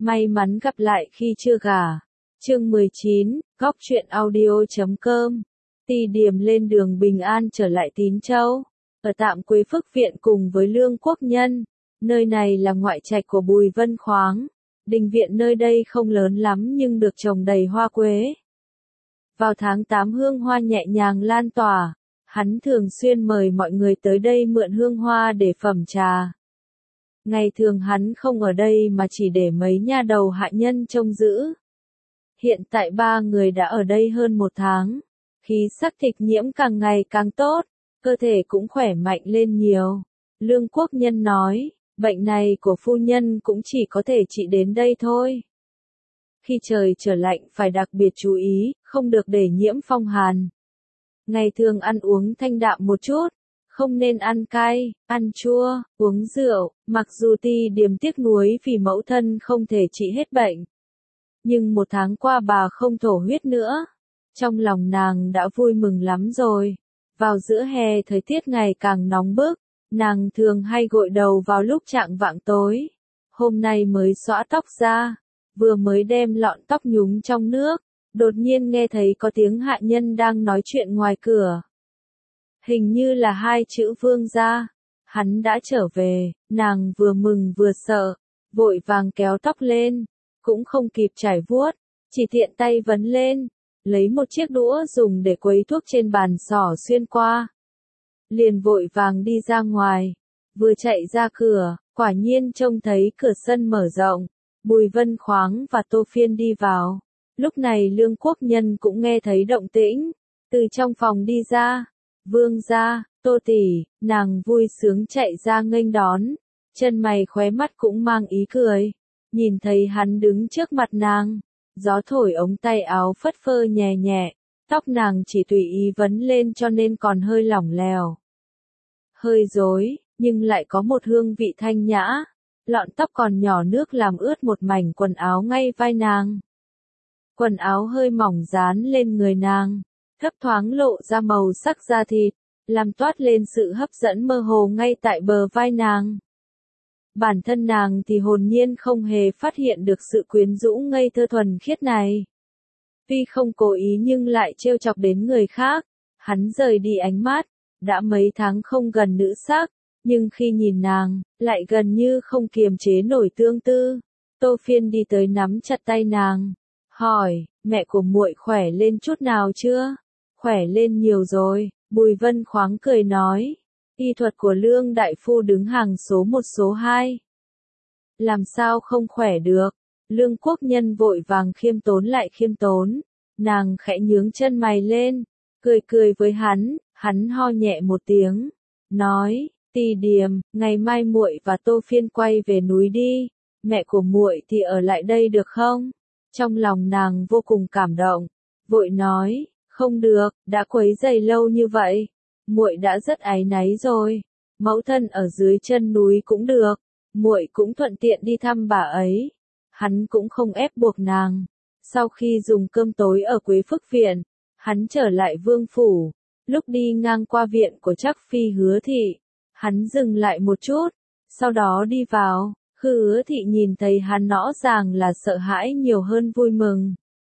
May mắn gặp lại khi chưa gả. Chương 19, Góc truyện audio.com. Ti Điềm lên đường bình an trở lại Tín Châu, ở tạm Quế Phước Viện cùng với Lương Quốc Nhân. Nơi này là ngoại trạch của Bùi Vân Khoáng. Đình viện nơi đây không lớn lắm nhưng được trồng đầy hoa quế. Vào tháng 8 hương hoa nhẹ nhàng lan tỏa, hắn thường xuyên mời mọi người tới đây mượn hương hoa để phẩm trà. Ngày thường hắn không ở đây mà chỉ để mấy nha đầu hạ nhân trông giữ. Hiện tại ba người đã ở đây hơn một tháng, khí sắc Tịch Nhiễm càng ngày càng tốt, cơ thể cũng khỏe mạnh lên nhiều. Lương Quốc Nhân nói, bệnh này của phu nhân cũng chỉ có thể trị đến đây thôi. Khi trời trở lạnh phải đặc biệt chú ý, không được để nhiễm phong hàn. Ngày thường ăn uống thanh đạm một chút, không nên ăn cay, ăn chua, uống rượu. Mặc dù Ti Điềm tiếc nuối vì mẫu thân không thể trị hết bệnh, nhưng một tháng qua bà không thổ huyết nữa. Trong lòng nàng đã vui mừng lắm rồi. Vào giữa hè thời tiết ngày càng nóng bức, nàng thường hay gội đầu vào lúc chạng vạng tối. Hôm nay mới xõa tóc ra, vừa mới đem lọn tóc nhúng trong nước, đột nhiên nghe thấy có tiếng hạ nhân đang nói chuyện ngoài cửa. Hình như là hai chữ Vương gia. Hắn đã trở về, nàng vừa mừng vừa sợ, vội vàng kéo tóc lên, cũng không kịp trải vuốt, chỉ tiện tay vấn lên, lấy một chiếc đũa dùng để quấy thuốc trên bàn xỏ xuyên qua. Liền vội vàng đi ra ngoài, vừa chạy ra cửa, quả nhiên trông thấy cửa sân mở rộng, Bùi Vân Khoáng và Tô Phiên đi vào. Lúc này Lương Quốc Nhân cũng nghe thấy động tĩnh, từ trong phòng đi ra. Vương gia, Tô tỷ, nàng vui sướng chạy ra nghênh đón, chân mày khóe mắt cũng mang ý cười. Nhìn thấy hắn đứng trước mặt nàng, gió thổi ống tay áo phất phơ nhẹ nhẹ, tóc nàng chỉ tùy ý vấn lên cho nên còn hơi lỏng lẻo. Hơi rối, nhưng lại có một hương vị thanh nhã, lọn tóc còn nhỏ nước làm ướt một mảnh quần áo ngay vai nàng. Quần áo hơi mỏng dán lên người nàng, thấp thoáng lộ ra màu sắc da thịt, làm toát lên sự hấp dẫn mơ hồ ngay tại bờ vai nàng. Bản thân nàng thì hồn nhiên không hề phát hiện được sự quyến rũ ngây thơ thuần khiết này. Tuy không cố ý nhưng lại trêu chọc đến người khác, hắn rời đi ánh mắt, đã mấy tháng không gần nữ sắc, nhưng khi nhìn nàng, lại gần như không kiềm chế nổi tương tư. Tô Phiên đi tới nắm chặt tay nàng, hỏi, mẹ của muội khỏe lên chút nào chưa? Khỏe lên nhiều rồi, Bùi Vân Khoáng cười nói. Y thuật của Lương đại phu đứng hàng số 1 số 2. Làm sao không khỏe được? Lương Quốc Nhân vội vàng khiêm tốn lại khiêm tốn. Nàng khẽ nhướng chân mày lên, cười cười với hắn ho nhẹ một tiếng, nói, Ti Điềm, ngày mai muội và Tô Phiên quay về núi đi, mẹ của muội thì ở lại đây được không? Trong lòng nàng vô cùng cảm động, vội nói, không được, đã quấy rầy lâu như vậy, muội đã rất áy náy rồi, mẫu thân ở dưới chân núi cũng được, muội cũng thuận tiện đi thăm bà ấy. Hắn cũng không ép buộc nàng. Sau khi dùng cơm tối ở Quế Phước Viện, hắn trở lại Vương phủ, lúc đi ngang qua viện của Trác Phi Hứa Thị, hắn dừng lại một chút, sau đó đi vào. Hứa Thị nhìn thấy hắn rõ ràng là sợ hãi nhiều hơn vui mừng.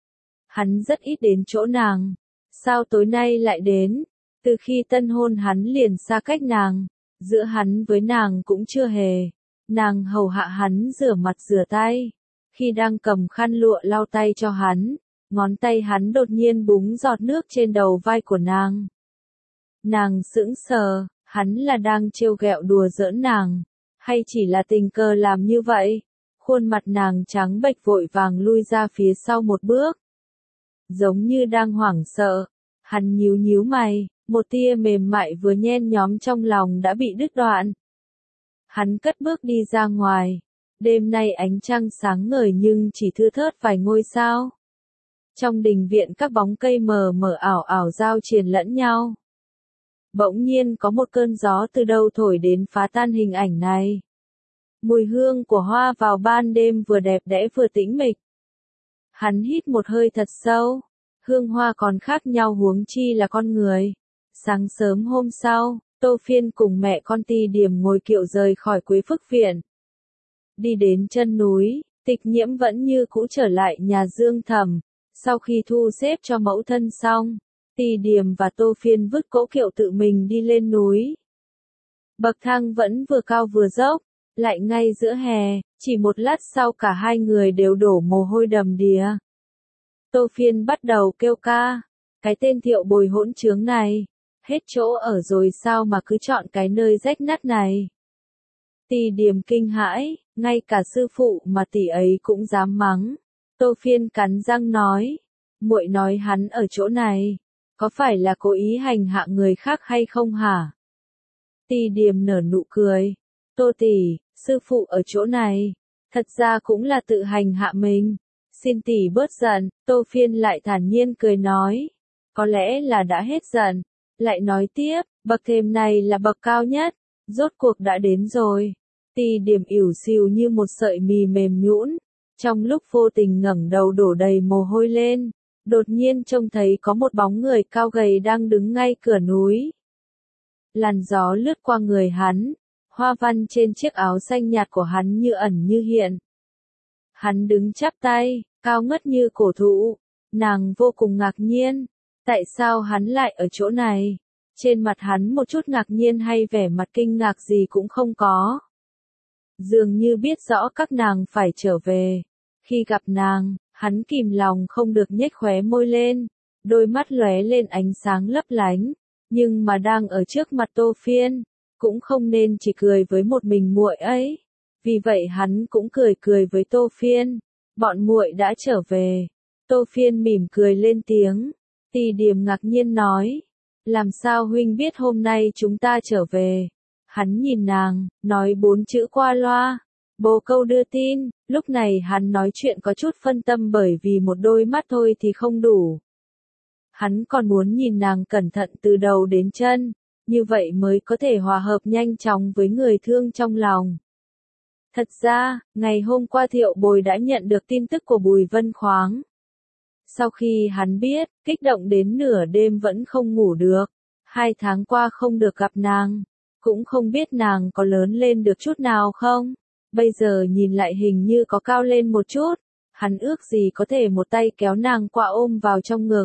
Hắn rất ít đến chỗ nàng, sao tối nay lại đến? Từ khi tân hôn hắn liền xa cách nàng, giữa hắn với nàng cũng chưa hề. Nàng hầu hạ hắn rửa mặt rửa tay, khi đang cầm khăn lụa lau tay cho hắn, ngón tay hắn đột nhiên búng giọt nước trên đầu vai của nàng. Nàng sững sờ, hắn là đang trêu ghẹo đùa giỡn nàng, hay chỉ là tình cờ làm như vậy? Khuôn mặt nàng trắng bệch vội vàng lui ra phía sau một bước, giống như đang hoảng sợ. Hắn nhíu nhíu mày, một tia mềm mại vừa nhen nhóm trong lòng đã bị đứt đoạn. Hắn cất bước đi ra ngoài. Đêm nay ánh trăng sáng ngời nhưng chỉ thưa thớt vài ngôi sao. Trong đình viện các bóng cây mờ mờ ảo ảo giao triền lẫn nhau. Bỗng nhiên có một cơn gió từ đâu thổi đến phá tan hình ảnh này. Mùi hương của hoa vào ban đêm vừa đẹp đẽ vừa tĩnh mịch. Hắn hít một hơi thật sâu. Hương hoa còn khác nhau huống chi là con người. Sáng sớm hôm sau, Tô Phiên cùng mẹ con Ti Điềm ngồi kiệu rời khỏi Quế Phước Viện. Đi đến chân núi, Tịch Nhiễm vẫn như cũ trở lại nhà Dương Thẩm, sau khi thu xếp cho mẫu thân xong, Tỳ Điềm và Tô Phiên vứt cỗ kiệu tự mình đi lên núi. Bậc thang vẫn vừa cao vừa dốc, lại ngay giữa hè, chỉ một lát sau cả hai người đều đổ mồ hôi đầm đìa. Tô Phiên bắt đầu kêu ca, cái tên Thiệu Bồi hỗn trướng này, hết chỗ ở rồi sao mà cứ chọn cái nơi rách nát này. Tỳ Điềm kinh hãi, ngay cả sư phụ mà tỷ ấy cũng dám mắng. Tô Phiên cắn răng nói, muội nói hắn ở chỗ này, có phải là cố ý hành hạ người khác hay không hả? Tỳ Điềm nở nụ cười, Tô tỷ, sư phụ ở chỗ này, thật ra cũng là tự hành hạ mình. Xin tỷ bớt giận. Tô Phiên lại thản nhiên cười nói, có lẽ là đã hết giận, lại nói tiếp, bậc thềm này là bậc cao nhất, rốt cuộc đã đến rồi. Tỳ Điềm ỉu xìu như một sợi mì mềm nhũn, trong lúc vô tình ngẩng đầu đổ đầy mồ hôi lên, đột nhiên trông thấy có một bóng người cao gầy đang đứng ngay cửa núi. Làn gió lướt qua người hắn, hoa văn trên chiếc áo xanh nhạt của hắn như ẩn như hiện. Hắn đứng chắp tay, cao ngất như cổ thụ, nàng vô cùng ngạc nhiên, tại sao hắn lại ở chỗ này? Trên mặt hắn một chút ngạc nhiên hay vẻ mặt kinh ngạc gì cũng không có. Dường như biết rõ các nàng phải trở về. Khi gặp nàng, hắn kìm lòng không được nhếch khóe môi lên, đôi mắt lóe lên ánh sáng lấp lánh, nhưng mà đang ở trước mặt Tô Phiên, cũng không nên chỉ cười với một mình muội ấy. Vì vậy hắn cũng cười cười với Tô Phiên, bọn muội đã trở về. Tô Phiên mỉm cười lên tiếng, Tỳ Điềm ngạc nhiên nói, làm sao huynh biết hôm nay chúng ta trở về? Hắn nhìn nàng, nói 4 chữ qua loa, bồ câu đưa tin. Lúc này hắn nói chuyện có chút phân tâm bởi vì một đôi mắt thôi thì không đủ. Hắn còn muốn nhìn nàng cẩn thận từ đầu đến chân, như vậy mới có thể hòa hợp nhanh chóng với người thương trong lòng. Thật ra, ngày hôm qua Thiệu Bồi đã nhận được tin tức của Bùi Vân Khoáng. Sau khi hắn biết, kích động đến nửa đêm vẫn không ngủ được. 2 tháng qua không được gặp nàng, cũng không biết nàng có lớn lên được chút nào không. Bây giờ nhìn lại hình như có cao lên một chút, hắn ước gì có thể một tay kéo nàng qua ôm vào trong ngực.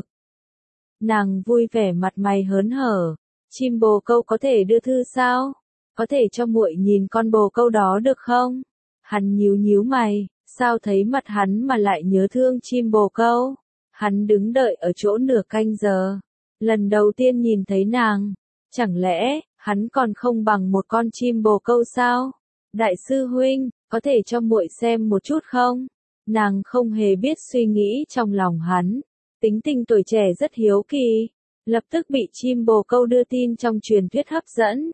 Nàng vui vẻ mặt mày hớn hở, chim bồ câu có thể đưa thư sao? Có thể cho muội nhìn con bồ câu đó được không? Hắn nhíu nhíu mày, sao thấy mặt hắn mà lại nhớ thương chim bồ câu? Hắn đứng đợi ở chỗ nửa canh giờ, lần đầu tiên nhìn thấy nàng, chẳng lẽ hắn còn không bằng một con chim bồ câu sao? Đại sư huynh, có thể cho muội xem một chút không? Nàng không hề biết suy nghĩ trong lòng hắn, tính tình tuổi trẻ rất hiếu kỳ, lập tức bị chim bồ câu đưa tin trong truyền thuyết hấp dẫn.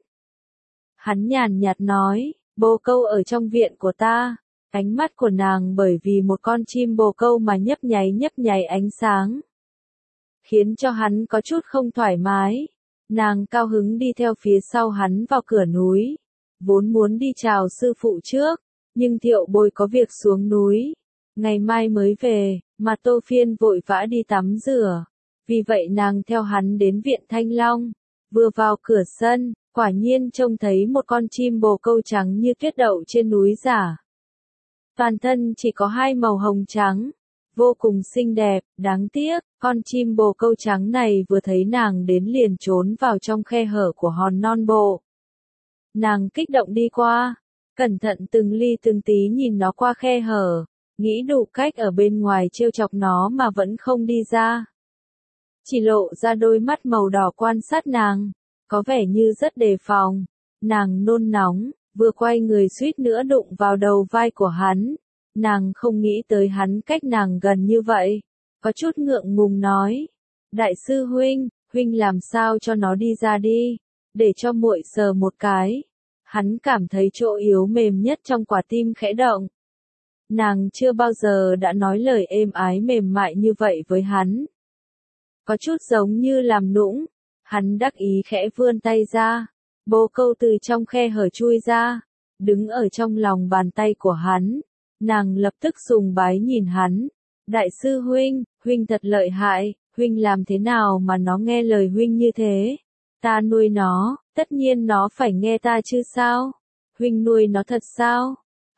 Hắn nhàn nhạt nói, bồ câu ở trong viện của ta. Ánh mắt của nàng bởi vì một con chim bồ câu mà nhấp nháy ánh sáng, khiến cho hắn có chút không thoải mái. Nàng cao hứng đi theo phía sau hắn vào cửa núi, vốn muốn đi chào sư phụ trước, nhưng Thiệu Bồi có việc xuống núi, ngày mai mới về, mà Tô Phiên vội vã đi tắm rửa. Vì vậy nàng theo hắn đến viện Thanh Long, vừa vào cửa sân, quả nhiên trông thấy một con chim bồ câu trắng như tuyết đậu trên núi giả. Toàn thân chỉ có 2 màu hồng trắng, vô cùng xinh đẹp, đáng tiếc, con chim bồ câu trắng này vừa thấy nàng đến liền trốn vào trong khe hở của hòn non bộ. Nàng kích động đi qua, cẩn thận từng ly từng tí nhìn nó qua khe hở, nghĩ đủ cách ở bên ngoài trêu chọc nó mà vẫn không đi ra. Chỉ lộ ra đôi mắt màu đỏ quan sát nàng, có vẻ như rất đề phòng. Nàng nôn nóng, vừa quay người suýt nữa đụng vào đầu vai của hắn. Nàng không nghĩ tới hắn cách nàng gần như vậy, có chút ngượng ngùng nói, đại sư huynh, huynh làm sao cho nó đi ra đi, để cho muội sờ một cái. Hắn cảm thấy chỗ yếu mềm nhất trong quả tim khẽ động. Nàng chưa bao giờ đã nói lời êm ái mềm mại như vậy với hắn. Có chút giống như làm nũng, hắn đắc ý khẽ vươn tay ra, bồ câu từ trong khe hở chui ra, đứng ở trong lòng bàn tay của hắn. Nàng lập tức sùng bái nhìn hắn, đại sư huynh, huynh thật lợi hại, huynh làm thế nào mà nó nghe lời huynh như thế? Ta nuôi nó, tất nhiên nó phải nghe ta chứ sao? Huynh nuôi nó thật sao?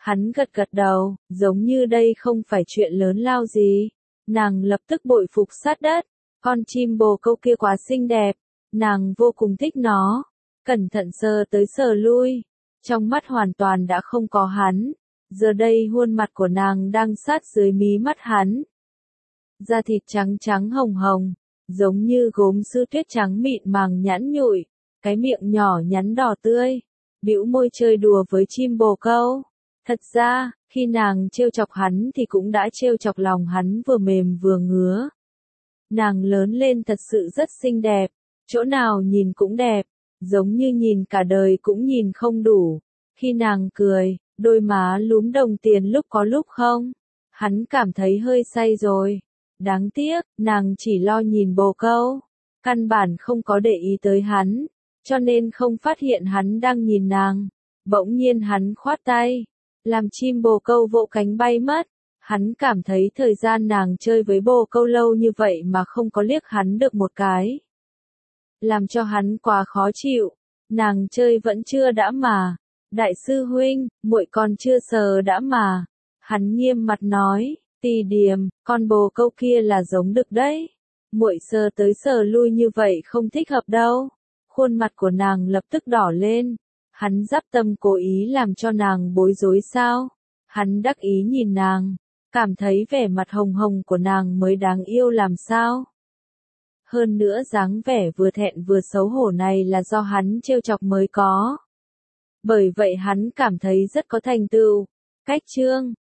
Hắn gật gật đầu, giống như đây không phải chuyện lớn lao gì. Nàng lập tức bội phục sát đất, con chim bồ câu kia quá xinh đẹp, nàng vô cùng thích nó, cẩn thận sờ tới sờ lui, trong mắt hoàn toàn đã không có hắn, giờ đây khuôn mặt của nàng đang sát dưới mí mắt hắn. Da thịt trắng trắng hồng hồng, giống như gốm sứ tuyết trắng mịn màng nhẵn nhụi, cái miệng nhỏ nhắn đỏ tươi, bĩu môi chơi đùa với chim bồ câu. Thật ra, khi nàng trêu chọc hắn thì cũng đã trêu chọc lòng hắn vừa mềm vừa ngứa. Nàng lớn lên thật sự rất xinh đẹp, chỗ nào nhìn cũng đẹp, giống như nhìn cả đời cũng nhìn không đủ. Khi nàng cười, đôi má lúm đồng tiền lúc có lúc không. Hắn cảm thấy hơi say rồi. Đáng tiếc, nàng chỉ lo nhìn bồ câu, căn bản không có để ý tới hắn, cho nên không phát hiện hắn đang nhìn nàng. Bỗng nhiên hắn khoát tay, làm chim bồ câu vỗ cánh bay mất. Hắn cảm thấy thời gian nàng chơi với bồ câu lâu như vậy mà không có liếc hắn được một cái, làm cho hắn quá khó chịu. Nàng chơi vẫn chưa đã mà. Đại sư huynh, muội còn chưa sờ đã mà. Hắn nghiêm mặt nói, Tì Điềm, con bồ câu kia là giống đực đấy. Muội sờ tới sờ lui như vậy không thích hợp đâu. Khuôn mặt của nàng lập tức đỏ lên. Hắn dắp tâm cố ý làm cho nàng bối rối sao? Hắn đắc ý nhìn nàng, cảm thấy vẻ mặt hồng hồng của nàng mới đáng yêu làm sao? Hơn nữa dáng vẻ vừa thẹn vừa xấu hổ này là do hắn trêu chọc mới có. Bởi vậy hắn cảm thấy rất có thành tựu. Cách chương